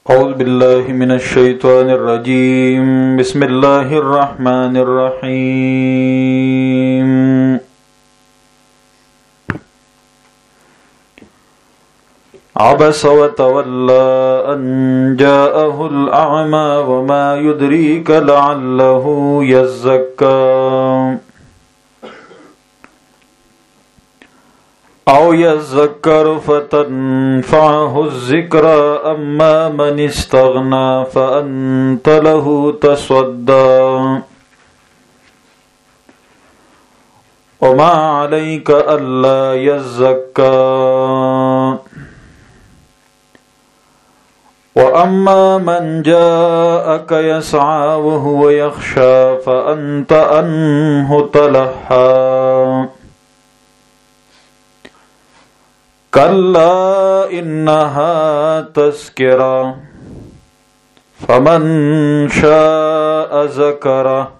أعوذ بالله من الشيطان الرجيم بسم الله الرحمن الرحيم عبس وتولى أن جاءه الأعمى وما يدريك لعله يزكى أو يذكر فتنفعه الذكرى أما من استغنى فأنت له تصدى وما عليك ألا يزكى وأما من جاءك يسعى وهو يخشى فأنت عنه تلهى كلا إنها تذكرة فمن شاء ذكره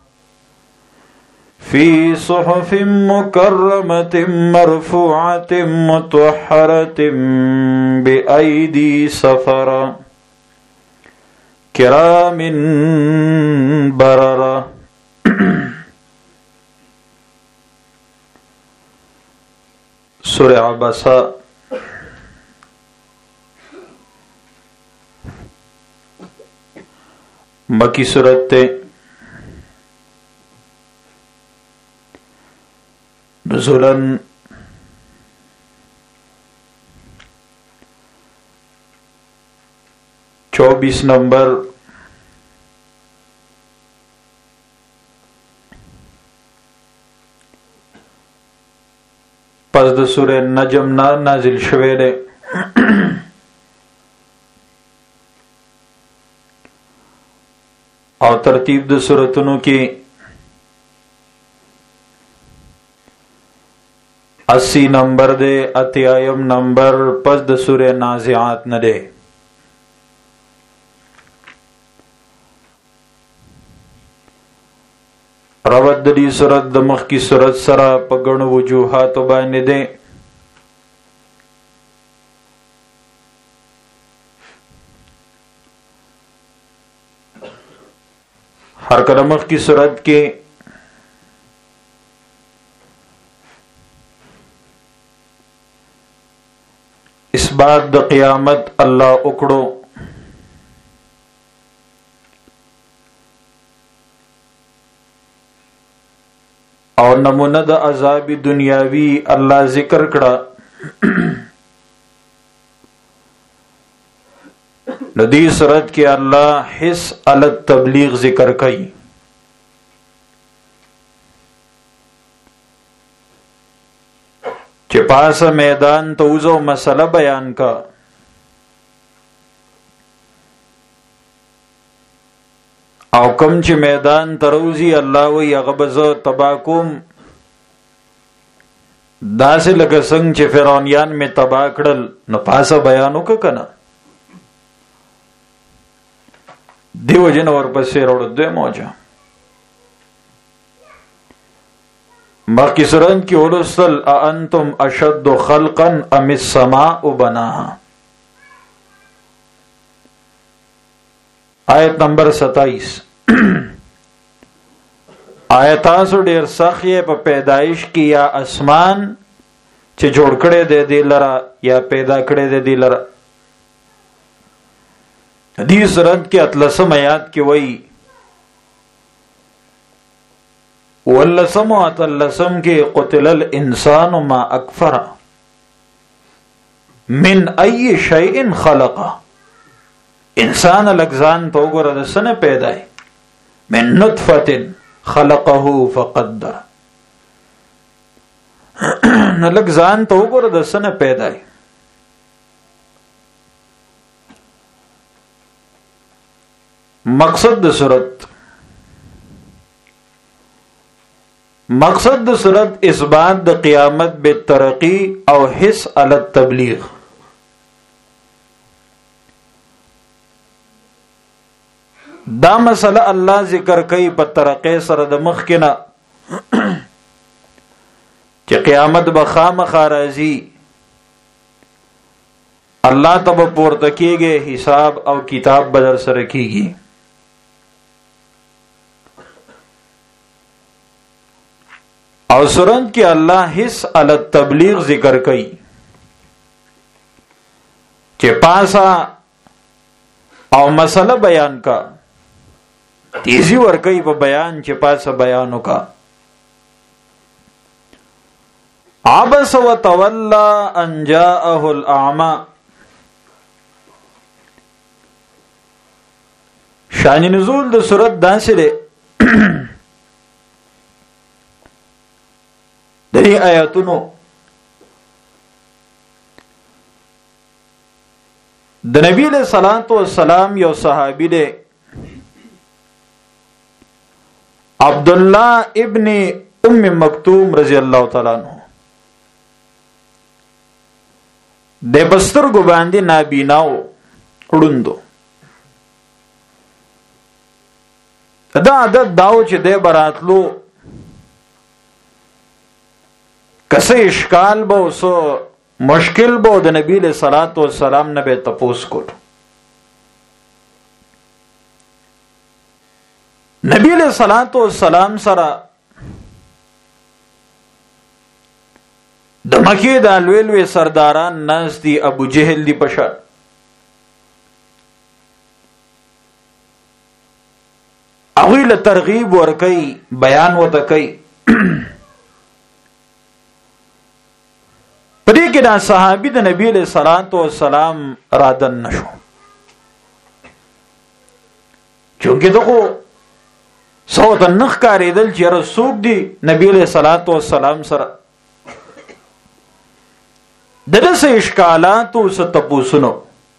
في صحف مكرمة مرفوعة مطهرة بأيدي سفرة كرام بررة. سورة عبسة مکی صورت تے نزولاً 24 نمبر پس د سورہ نجم نازل شوه ده. او ترتیب د سورتونو کې 80 نمبر دے، 80 نمبر پس د سورہ نازعات نه دے. ربط د دې سورت د مخ کی سورت سره په ګڼو وجوهات باندې دے. ہر کلمخ کی صورت کے اس بات د قیامت اللہ اکڑو اور نمونہ د عذاب دنیاوی اللہ ذکر کڑا. ندی صورت کے اللہ حس علی تبلیغ ذکر کئی. چپاس میدان توزو مسئلہ بیان کا او کم چی میدان تروزی اللہ وی اغبز تباکوم دا سے لگا سنگ چی فرعونیان میں تباکڑل نپاس بیانو کا کنا دیو جن اور پسے روڑ دے موجہ مکی سورت کی اولوستل اانتم اشد خلقا ام السماء بناها. آیت نمبر 27. آیتاسو ډیر سخی په پیدائش کی یا اسمان چې جوړ کړي دے دی لرا یا پیدا کړي دے دی لرا. حدیث رد کے اطلسم آیات کی وئی واللسم و اطلسم کے قتل الانسان ما اکفر من ای شیئن خلقا. انسان لگزان تو گرد سن پیدا ہے من نطفت خلقه فقدر. لگزان تو گرد سن پیدا ہے. مقصد د صورت اثبات د قیامت بالترقی او حس علی التبلیغ. دا مسئلہ اللہ ذکر کئی په ترقی سره د مخ کنا چې قیامت به خامخا راځي الله تب پورته کېږي، حساب او کتاب بدر سره کېږي. او سورت کې الله حس علی التبلیغ ذکر کوي چې پاسا او مسله بیان کا، تیزی ور کوي په بیان چې پاسا بیانو کا. عبس وتولى ان جاءه الاعمى. شان نزول د سورت داسې ده د دې آیاتونو د نبی له صلوات و سلام یو صحابي دی عبد الله ابن ام مکتوم رضی الله تعالی عنہ. د بسترګو باندې نابیناو وړوندو. دا عادت داو چې د براتلو کسه اشکال بو سو مشکل بو د نبی له صلوات و سلام نه به تپوس کو. نبی له صلوات و سلام سره د مکه د لوی سرداران ناس دي، ابو جهل دی پشا. اوی له ترغیب ورکي، بیان وته کوي. پدې کې دا صحابي د نبی له صلوات و سلام رادن نشو، چونکه دغه صوت نخ کاریدل چې رسول دی نبی له صلوات و سلام سره دغه اشکالات او ستپوسنو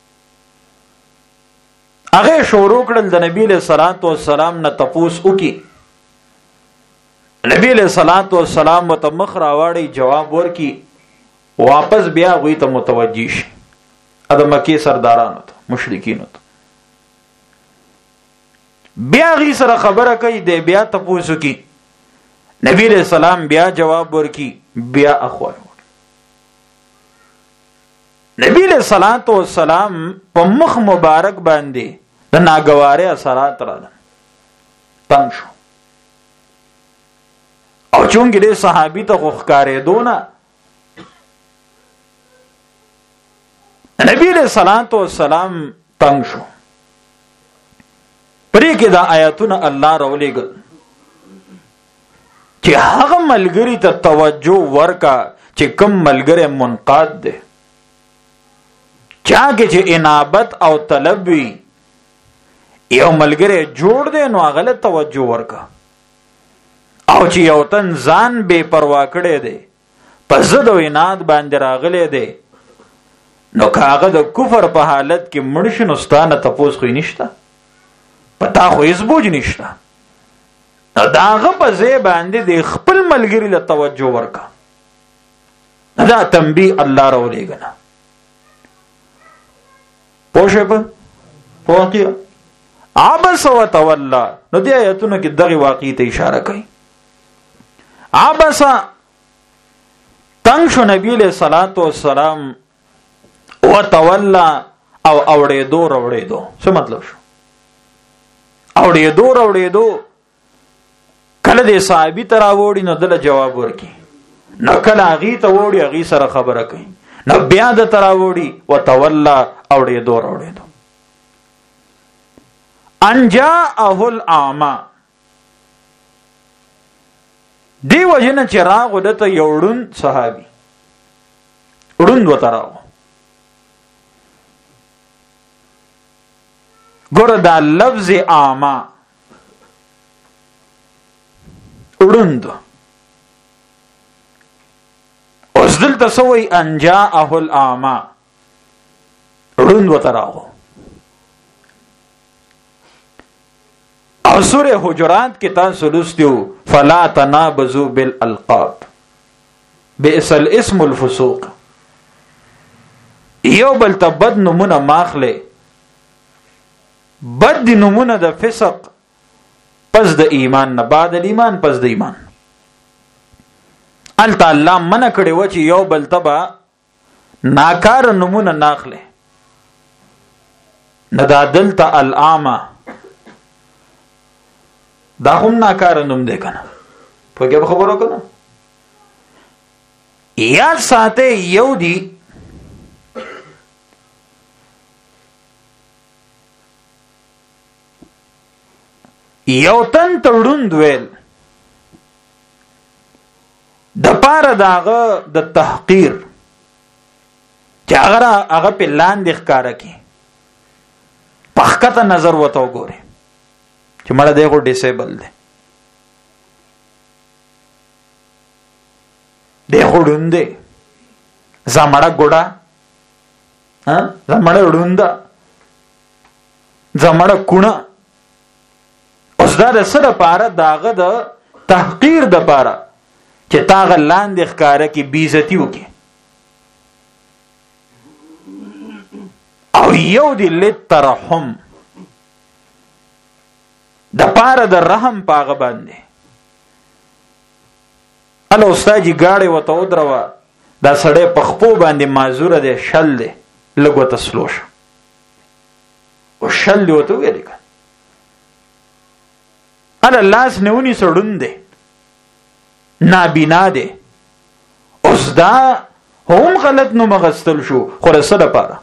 هغه شروع کړل د نبی له صلوات و سلام نه تپوس وکي. نبی له صلوات و سلام ته مخ راوړی، جواب ورکي، واپس بیا غوی ته متوجی شي. اده مکی سردارانو ته مشرکینو ته بیا غی سره خبره کوي، دی بیا تپوسو کی. نبی علیہ السلام بیا جواب ورکی، بیا اخوان. نبی علیہ السلام په مخ مبارک باندې د ناګواره اثرات راغلل، تنگ شو. او چونګې د صحابي ته خوخکارې دونه نبی علیہ السلام تنگ شو. پرې کې دا آیاتونه الله راولېږل چې هغه ملګری ته توجه ورکا چې کم ملګری منقاد دی، چا کې چې انابت او طلب وي، یو ملګری جوړ دی نو هغه له توجه ورکا. او چې یو تن ځان بے پروا کړی دی، په ضد او عناد باندې راغلی دی، نو کاغه د کفر په حالت کې مړ شي نو ستانه تپوس خو نشته، پتا خو هیڅ بوج نشته. داغه په ځای باندې د خپل ملګری له توجه ورکا. دا تنبیه الله راولېږي. پوښه په واقعا عبس وتولى. نو دې آیتونو کې دغه واقعي ته اشاره کوي. عبس تنگ شو نبی له صلوات و سلام، وتولى او اوړېدو راوړېدو. څه مطلب شو؟ اوړېدو کله دې صحابي ته راوړي نو دله جواب ورکي، نو کله هغې ته وړي هغې سره خبره کوي، نو بیا د ته راوړي وتولى اوړېدو راوړېدو. ان جاءه الاعمى. دی وجنه چې راغو دته یو ړوند صحابي، ړوند ورته راغو. ګوره دا لفظ اعمى ړوند، اوس دلته څه وایي؟ ان جاءه الاعمى، ړوند ورته راغو. او سورہ حجرات کې تاسو لوستیو فلا تنابزوا بالالقاب بئس الاسم الفسوق. یو بل ته بد نمونه ماخله، بد دی نمونه د فسق پس د ایمان نه، بعد الایمان پس د ایمان. الله تعالی منع کړي و چې یو بل ته با ناکار نمونه ناخله. نه دا دلته الاعمى دا هم ناکاره نوم دی کنه په کې خبرو کنه یاد ساته یو دی یو تن تړوند ویل د پاره داغه د تحقیر چې هغه په لاندې ښکارا کی پخکته نظر وته وګوره چې مړه دی خو ډیسیبل دی دی خو ډوند دی زمړه ګوډا زمړه ډوندا زمړه کونه اوس دا د سره پاره داغه د تحقیر د پاره چې تاغه لاندې ښکارا کی بیزتی وکي او یو دی لترحم د پاره د رحم پاغه باندې اله استادی گاړي وته ودروا دا سړی په خپو باندې معذور دی شل دی لګو تسلوش او شل وته ویل کړه اله لاس نهونی سړون دی نابینا دی اوس دا هم غلط نو مغستل شو خو رسله پاره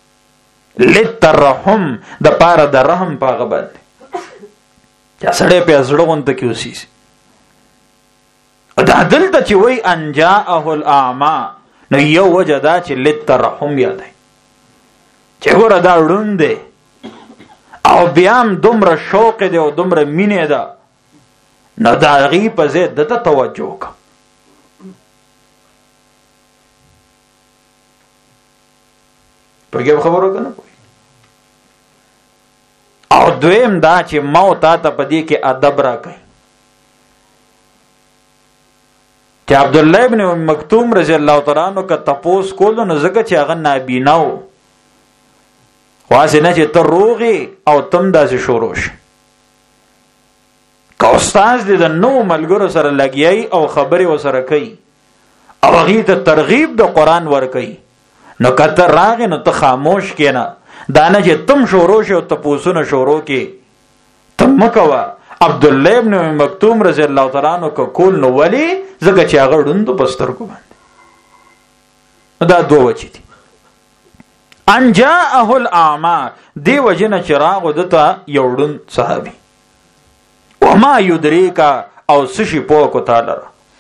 لترحم د پاره د رحم پاغه باندې چا سړی په زړه ته کې اوسېږي دا دلته چې وای انجاءه الاعمى نو یو وجه دا چې لترحم یاد دی چې ګوره دا ړوند دی او بیا هم دومره شوق دی او دومره مینې ده نو د هغې په ځای ده ته توجه وکړه پوهېږې خبر وکړه نه پوهېږي او دویم دا چې ما او تا ته په دې کې ادب راکوي چې عبدالله ابن مکتوم رضی الله تعالی عنہ که تپوس کولو نو ځکه چې هغه نابینا و خو هسې نه چې ته روغې او تم داسې شروع شي که استاذ دې د نوو ملګرو سره لګیایي او خبرې ورسره کوي او هغې ته ترغیب د قرآن ورکوي نو که ته راغې نو ته خاموش کېنه دا نه چې تم شروع شي او تپوسونه شروع کې ته مه کوه عبدالله ابن مکتوم رضی الله تعالی عنہ که کول نو ولې ځکه چې هغه ړوند په سترګو باندې دا دوه وجې دي ان جاءه الاعمى دی وجه نه چې راغو دته یو ړوند صحابي وما يدريك او سشي پوکو تعالی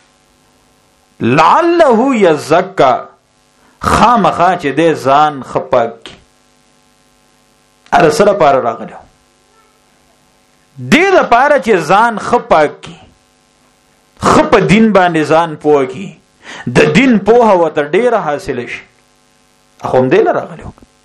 لعله يزكى خامخا چې دې ځان خپاک کی اره سره پار راغلو دې د پاره چې ځان خپاک کی خپ دین باندې ځان پوه کی د دین پوهه وته ډیره حاصل شي اخوم دې راغلو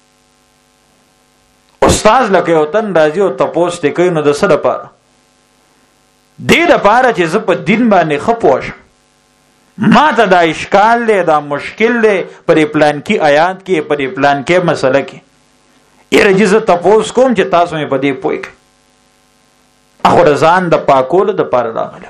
استاد لکه او تن راځي او تپوس ته کوي نو د سره پاره دې د پاره چې زه په دین باندې خپوش ما ته دا اشکال دی دا مشکل دی پر پلان کې آیات کې پر پلان کې مسله کې یره جزه تپوس کوم چې تاسو مې په دې پوي اخو رضان د پاکولو د پاره راغلو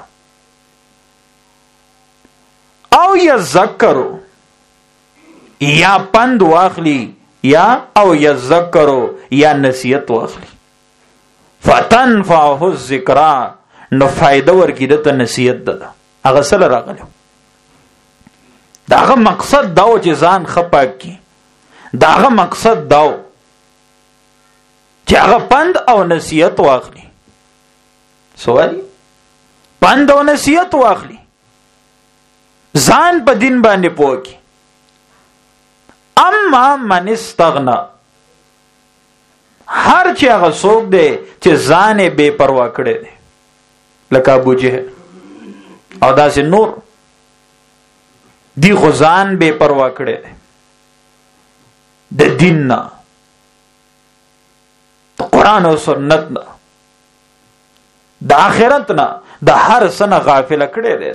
او یذکرو یا پند واخلی یا او یذکرو یا نصیحت واخلی فتنفعه الذکرا نو فائدہ ورکی دته نصیحت ده هغه سره راغلو داغه مقصد داو چې ځان خپاک کی داغه مقصد داو چې هغه پند او نصیحت واخلی سوالی پند او نصیحت واخلی ځان په دین باندې پوکی اما من استغنا هر چې هغه څوک دی چې ځان بے پروا کړي دی لکه ابو جهل او داسې نور دی خو ځان بے پروا کړي دی د دین نه د قرآن او سنت نه د آخرت نه د هر څه نه غافل کړي دی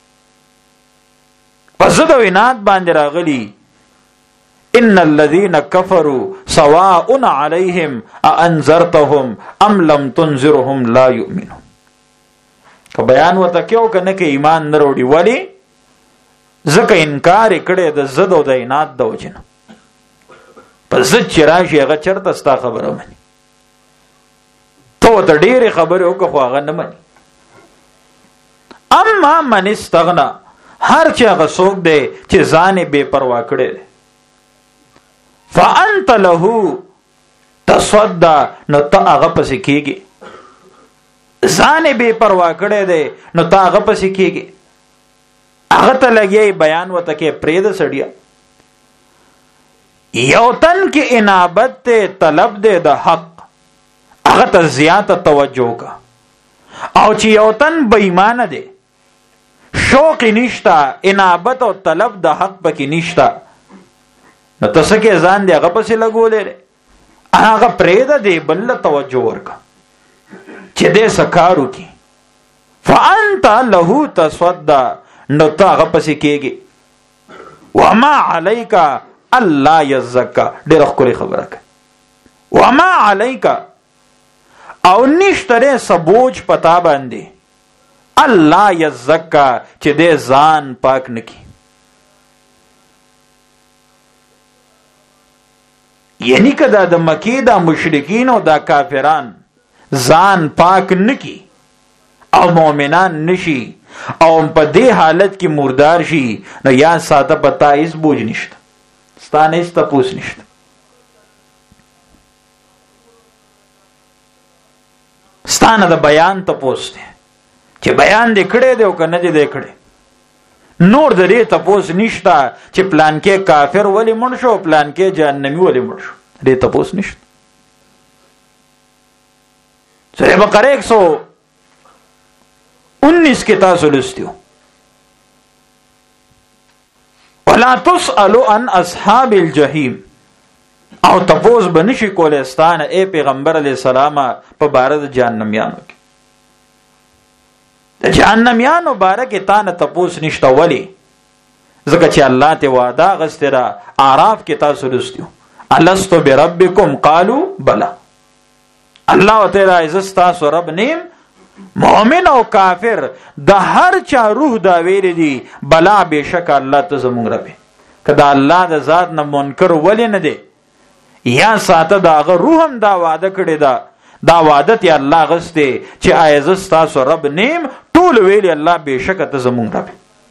پس د وینات باندې راغلی ان الذين كفروا سواء عليهم انذرتهم ام لم تنذرهم لا يؤمنون که بیان وته کېو کنه کې ایمان نه وروړي ولی ځکه انکار کړي د زد او د عناد د وجنه پس چې راشي هغه چرته ستا خبره مني ته ډېرې خبرې وکړه خو هغه نه مني. اما من استغنا، هر چې هغه څوک دی چې ځان یې بې پروا کړی دی، فانت له تصدى، نو ته هغه پسې کېږي. ځان یې بې پروا کړی دی نو ته هغه پسې کېږي، هغه ته لګیا بیان وته کې پرېږده سړیه. یو تن کې انابت ته طلب دی د حق، هغه ته زیاته توجه کا. او چې یو تن بې ایمانه دی، شوق نشتا، انابت او طلب د حق پکې نشتا، نو ته څه کې ځان دی هغه پسې لګولې، هغه پرېږده دی بل توجه ورکا چې دې څه کار وکړي. فانت له تصدى، نو ته هغه پسې کېږي. وما علیک الله یزکا، ډېره ښکلې خبره کوي. وما علیک، او نشته سبوج پتا باندې الله یزکا چې دې ځان پاک نکي. یعنی که دا د مکی دا مشرکین او دا کافران ځان پاک نکی او مؤمنان نشي او په دې حالت کې مردار شي، نو یا ساته پتا هیڅ بوج نشته، ستانه هیڅ تپوس نشته. ستانه د بیان تپوس دی چې بیان دې کړی دی او که نه دې کړی. نور د دې تپوس نشته چې پلان کې کافر ولی مړ شو، پلان کې جهنمی ولی مړ شو، دې تپوس نشته. سورہ بقرہ 119 کې تاسو لستیو، ولا تسألوا عن اصحاب الجحیم، او تپوس بنشي کولستان اے پیغمبر علیہ السلام په باره د جهنميانو کې. د جهنميانو باره کې تا نه تپوس نشته. ولی؟ ځکه چې الله ته وعده غسته را. اعراف کې تاسو لستیو، الستو بربکم قالوا بلا. الله تعالی عزت تاسو رب نیم. مؤمن او کافر د هر چا روح دا ویل دي بلا بشک الله ته زمونږ رب. کدا الله د ذات نه منکر ولی نه دی، یا ساته داغه روح هم دا وعده کړی دا وعده ته الله غسته چې عزت تاسو رب نیم. ټول ویل الله بشک ته زمونږ رب.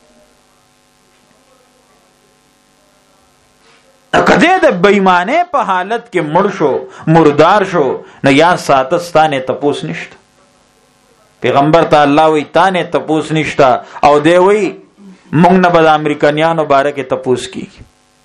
کده د بېمانه په حالت کې مړ شو، مردار شو، نه یا ساته ستانه تپوس نشته. پیغمبر ته الله وی تانه تپوس نشته، او دی وی مونږ نه به د امریکایانو باره کې تپوس کیږي.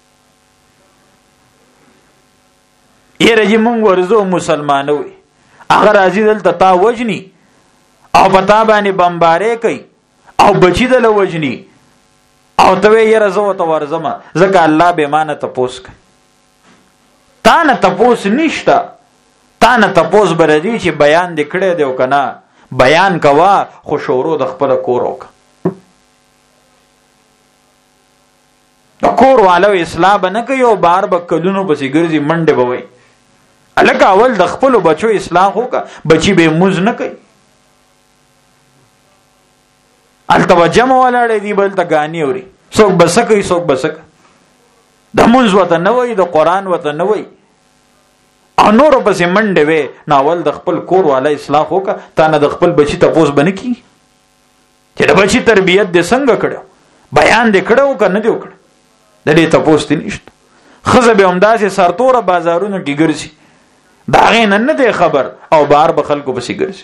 یره چې مونږ ورزو مسلمان وي، هغه راځي دلته تا وجني او پتا باندې بمبارې کوي او بچی دل وجني، او ته یره زو ته ورزما ځکه الله به مانه تپوس کوي. تا نه تپوس نشته، تا نه تپوس بردي چې بیان دې کړی دی او کنه، بیان کوا خو شورو د خپل کور وکړه. د کور والو اصلاح به نه کوي او بار به کلونو پسې ګرځي منډې به وایي. هلکه اول د خپلو بچو اصلاح وکړه، بچي به موز نه کوي. هلته به جمع ولاړې دي بل ته ګانې اوري، څوک بسه کوي څوک بسه کوي. د مونځ ورته نه وایي، د قرآن ورته نه وایي، او نورو پسې منډې وې. نو اول د خپل کور والا اصلاح وکړه. تا نه د خپل بچي تپوس به نه کېږي چې د بچي تربیت دې څنګه کړو، بیان دې کړی و که نه دې وکړی. د دې تپوس دې نشته. ښځه به همداسې سرتوره بازارونو کې ګرځي، د هغې نه دی خبر، او بار به خلکو پسې ګرځي.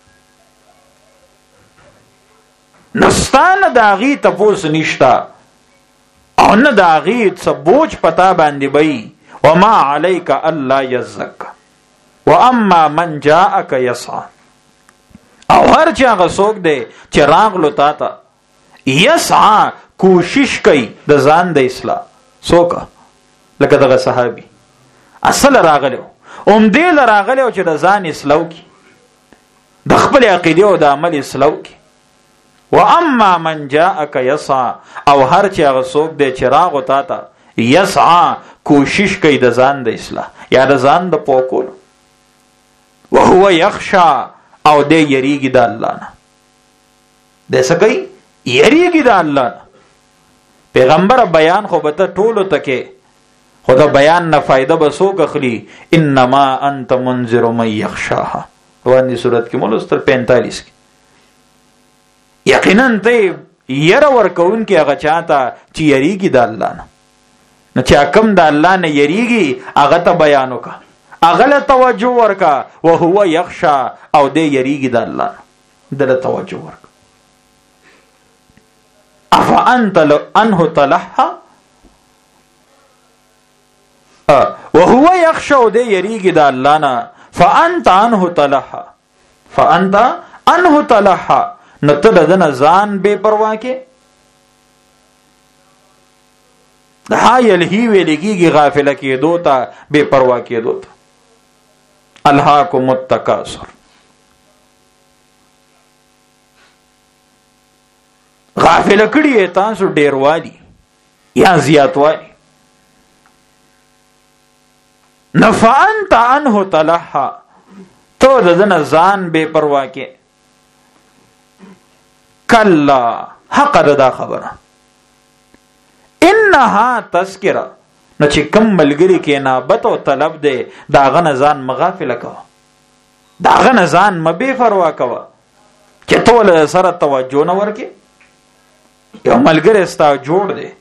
نو ستا نه د هغې تپوس نشته او نه د هغې څه بوج پتا باندې بی. وما علیک الله یزکا واما من جاءک یسعى، او هر چې هغه څوک دی چې راغلو تا ته یسعى کوشش کوي د ځان د اصلاح. څوک؟ لکه دغه صحابي اصل راغلو دې راغلو چې د ځان اصلاح وکړي، د خپل عقیده او د عمل اصلاح وکړي. واما من جاءک یسعى، او هر چې هغه څوک دی چې راغو تا ته یسعى کوشش کوي د ځان د اصلاح یا د ځان د پوکولو. وهو یخشى، او دې یریږي د الله نه. دې څه کوي؟ یریږي د الله نه. پیغمبر بیان خو به ته ټولو ته کې، خو د بیان نه فایده به څوک اخلي؟ انما انت منذر من یخشاها. روان دي صورت کې مولستر 45 کې. یقینا ته ير ورکون کې هغه چاته چې یریږي د الله نه، نو چې کم د الله نه یریږي هغه ته بیان وکا، هغه له توجه ورکا، وهو یخشا او دې یریږي د الله دله توجه ورکا. افانت انه تلها وهو یخشا او دې یریږي د الله نه، فانت عنه تلها، فانت عنه تلها، نو ته دنه ځان بے پروا کې. ها یلهی ویل کېږي غافل کېدو ته، بے پروا کېدو ته. الهاکم التکاثر، غافل کړي تاسو ډیروالی یا زیاتوالی. نفعنت عنه تلها، تو دنه ځان بے پروا کې. کلا حق دا خبره، انها تذکرہ، نو چې کم ملګری کې نابت او طلب دی دا غن ځان مغافل کوا، دا غن ځان مبه پروا کوا چې ټول سره توجه نه ورکې. یو ملګری ستا جوړ دی،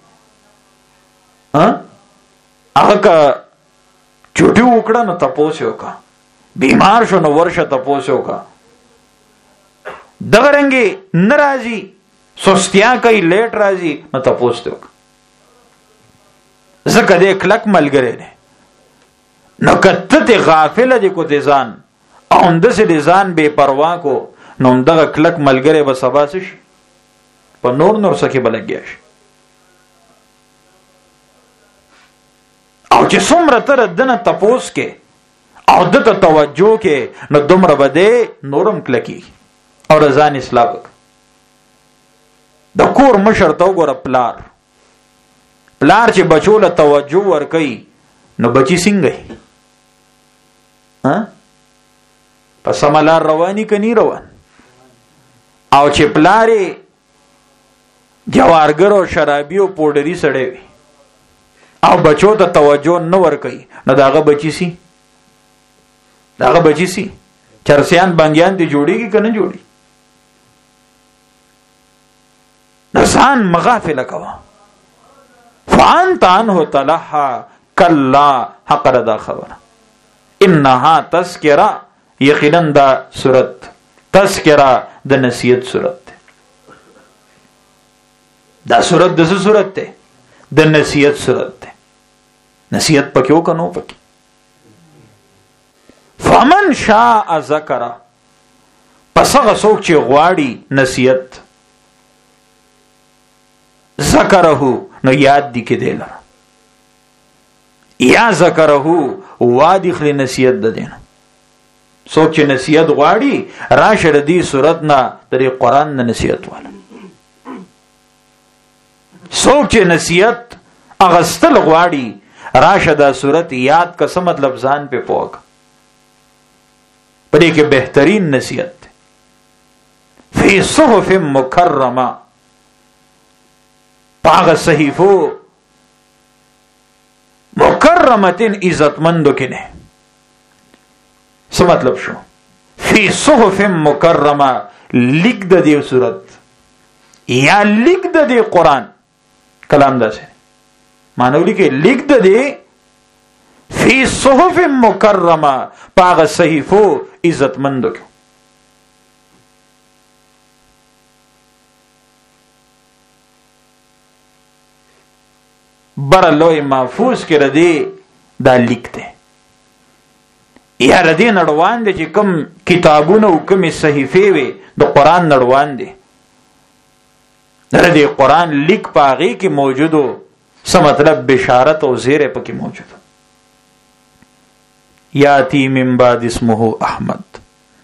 هغه کا چوټي وکړه نو تپوس وکړه، بیمار شو نو ورشه تپوس وکړه، دغه رنګي ناراضي سستیا کوي لیټ راځي نو تپوس ته وکړه. زکه دې کلک ملګری دی، نو کته ته غافل دي کو دې ځان او اندسه دې ځان بے پروا کو، نو دغه کلک ملګری به سبا شي په نور سکه بلګیا شي. او چې څومره تر دنه تپوس کې او دته توجه کې، نو دومره بده نورم کلکی او رضان اسلام. د کور مشر ته وګوره، پلار چې بچو له توجه ور کوي نو بچی څنګه په سملار رواني کني روان، او چې پلارې جوارګر او شرابي او پوډري سړی وي او بچو ته توجه نه ور کوي، نو داغه بچی سي، داغه بچی سي چرسیان بنګیان دي جوړيږي کنه جوړي. نسان مغافل کوا. فانت عنه تلها کلا حق دا خبر، انها تذکرہ، یقینا دا صورت تذکرہ د نصیحت صورت ده. دا صورت د څه صورت ده؟ د نصیحت صورت ده. نصیحت پکې وکنو پکې. فمن شاء ذکر، پس هغه څوک چې غواړي نصیحت، ذکرہو نو یاد دی کې دی لره، یا ذکرہو وادی خلی نصیحت ده دینا. څوک چې نصیحت غواړي راشه د دې صورت نه د قرآن نه نصیحت والا. څوک چې نصیحت اغستل غواړي راشه دا صورت یاد کا څه مطلب ځان په پوک پدې کې بهترین نصیحت فی صحف مکرمه، پاغ صحیفو مکرمتن عزتمندو کې نه. څه مطلب شو؟ فی صحف مکرمه، لیک د دې صورت یا لیک د دې قرآن کلام داسې مانولی کې لیک د دې فی صحف مکرمه، پاغ صحیفو عزتمندو کې. بر لوی محفوظ کې ردی دا لیکته یا ردی نړوان دي چې کوم کتابونه او کوم صحیفه وي د قران نړوان دي، ردی قران لیک پاغي کې موجودو، څه مطلب بشارت او زیره پکې موجود. یاتی من بعد اسمه احمد،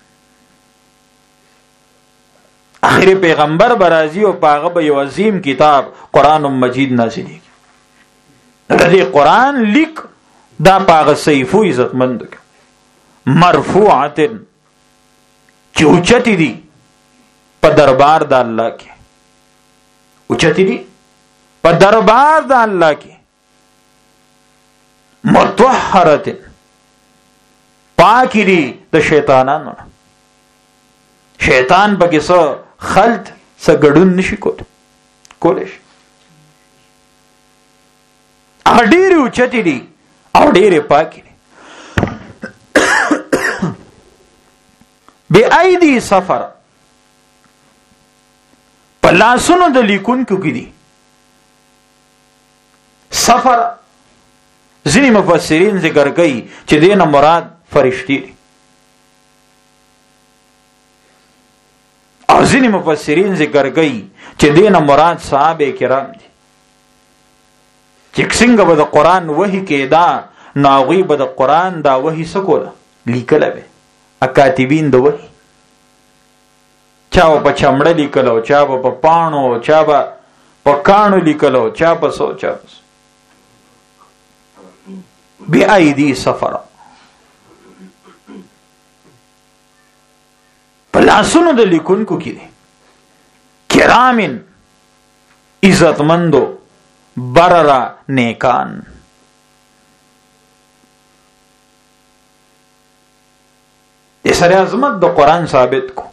اخر پیغمبر برازي او پاغه به یو عظیم کتاب قران مجید نازلېږي. ردی قرآن لیک دا پاغ صحیفو عزتمند مرفوعتن چې اوچتی دی په دربار د الله کې، اوچتی دی په دربار د الله کې. مطهرتن پاکی دی د شیطانانو، شیطان پکې څه خلط څه ګډون نشي کولی شي. هغه ډېرې اوچتې دي او ډېرې پاکې دي. بې ایدي سفر په لاسونو د لیکونکو کې دي. سفر ځینې مفسرین ذکر کوي چې دې نه مراد فرشتي دي، او ځینې مفسرین ذکر کوي چې دې نه مراد صحابه کرام دي، چې څنګه به د قرآن وحي کېدا نو هغوی به د قرآن دا وحي څه کوله؟ لیکله به. اکاتبین د وحي چا به په چمړه لیکلو، چا به په پاڼو، چا به په کاڼو لیکلو، چا په سو چا په سو. بی ایدی سفر په لاسونو د لیکونکو کې دي. کرامن عزتمندو بررا نیکان. د سره عظمت د قرآن ثابت کو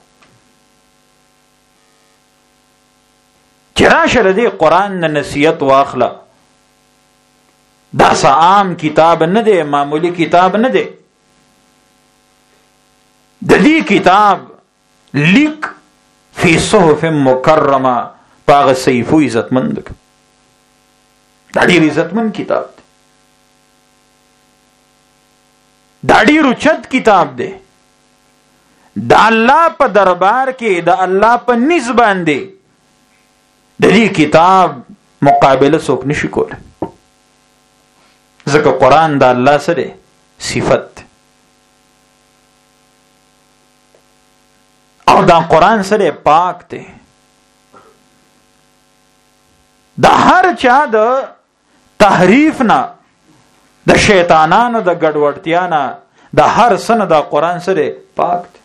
چې راشه د دې قرآن نه نصیحت واخله. دا عام کتاب نه دی، معمولی کتاب نه دی. د دې کتاب لیک فی صحف مکرمه پاغه صحیفو عزتمند. دا ډیر عزتمند کتاب دی، دا ډیر اوچت کتاب دی. د الله په دربار کې د الله په نس باندې د دې کتاب مقابله څوک نشي کولی، ځکه قرآن د الله سره صفت دی او دا قرآن سره پاک دی. د هر چا د تحریف نه، د شیطانانو د ګډوډتیا نه، د هر څه نه د قرآن سره پاک دی.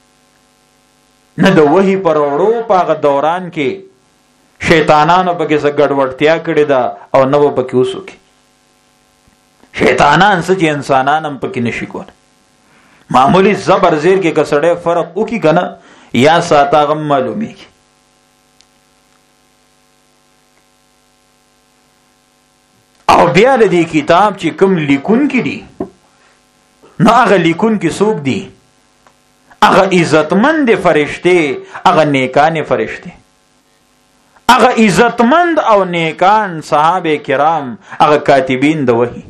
نه د وحي پر وړو په هغه دوران کې شیطانانو پکې څه ګډوډتیا کړې ده او نه به پکې وسوکي. شیطانان څه چې انسانان هم پکې نشي کولی. معمولی زبر زیر کې که سړی فرق وکړي که نه یا ساعت هغه معلومیږي. او بیا د دې کتاب چې کوم لیکونکي دي نو هغه لیکونکي څوک دي؟ هغه عزتمند فرشتې، هغه نیکان فرشتې، هغه عزتمند او نیکان صحابه کرام، هغه کاتبین د وحي.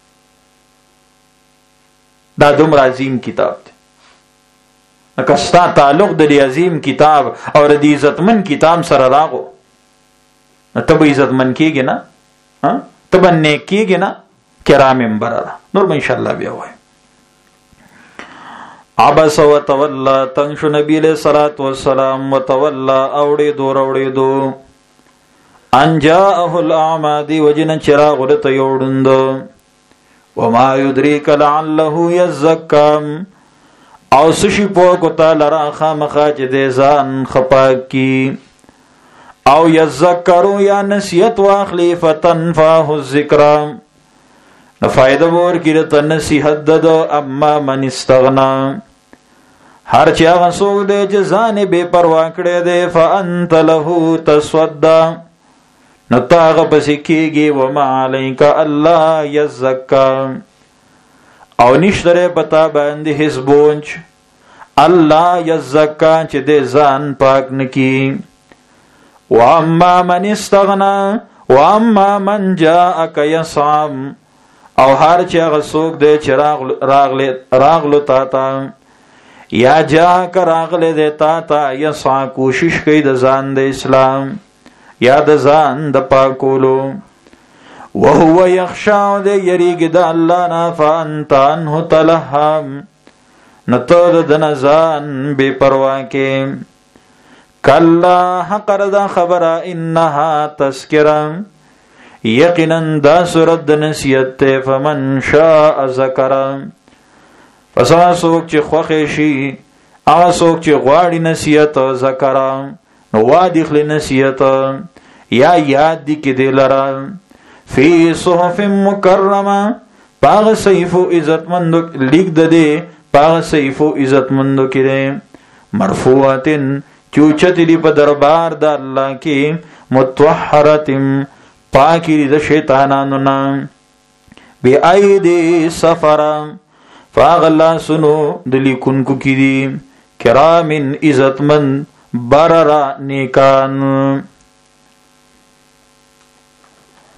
دا دومره عظیم کتاب دی. که ستا تعلق د دې عظیم کتاب او د دې عزتمند کتاب سره راغو نو ته به عزتمند کېږې نه، ته به نیک کېږې نه. کرام برره نور به انشاءالله بیا وایو. عبس و تولا، تنگ شو نبی علیہ الصلوۃ والسلام، و تولا اوړېدو ان جاءه الاعمى، دی وجنه چراغ ورته یوړند. وما يدريك لعله يزكى، او سشي پوکو تا لرا خامخا چې دې ځان خپاک کی. او یذکروا، یا نصیحت واخلی، فتنفعه الذکر، نو فائدہ بور کی رته نصیحت ددو. اما من استغنا، هر چا غسوک دے چې ځان بے پروا کړی دی. فانت له تصدى، نو تاغه پسې کېږي. وما علیک الله یزکا، او نشتره پتا باندې هیڅ بونج. الله یزکا چې دې ځان پاک نکی. واما من استغنا، واما من جاءک یصام، او هر چا غسوک دے چې راغلو تا تا، یا جاءک راغله دے تا تا، یسعا کوشش کوي د ځان د اسلام یا د ځان د پاکولو. وهو یخشا، دے یریږي د الله نه. فانت عنه تلهام، نو ته د نه ځان بې پروا کې. کلا حقر دا خبره، انها تذکره، یقینا دا صورت د نصیحت ته. فمن شاء ذکر، پس هغه څوک چې خوښ شي، هغه څوک چې غواړي نصیحت، ذکر نو وادخل نصیحت، یا یاد دی کې دی لرا. فی صحف مکرمه، پاغ صحیفو عزتمندو لیک د دې، پاغ صحیفو عزتمندو کې دی. مرفوعتن چوچت دی په دربار د الله کې، متطهرتن پاکی د شیطانانو نه، بی ایدی سفرا فاغلا سنو د لیکونکو کی دی، کرامن عزتمن بررا نیکان.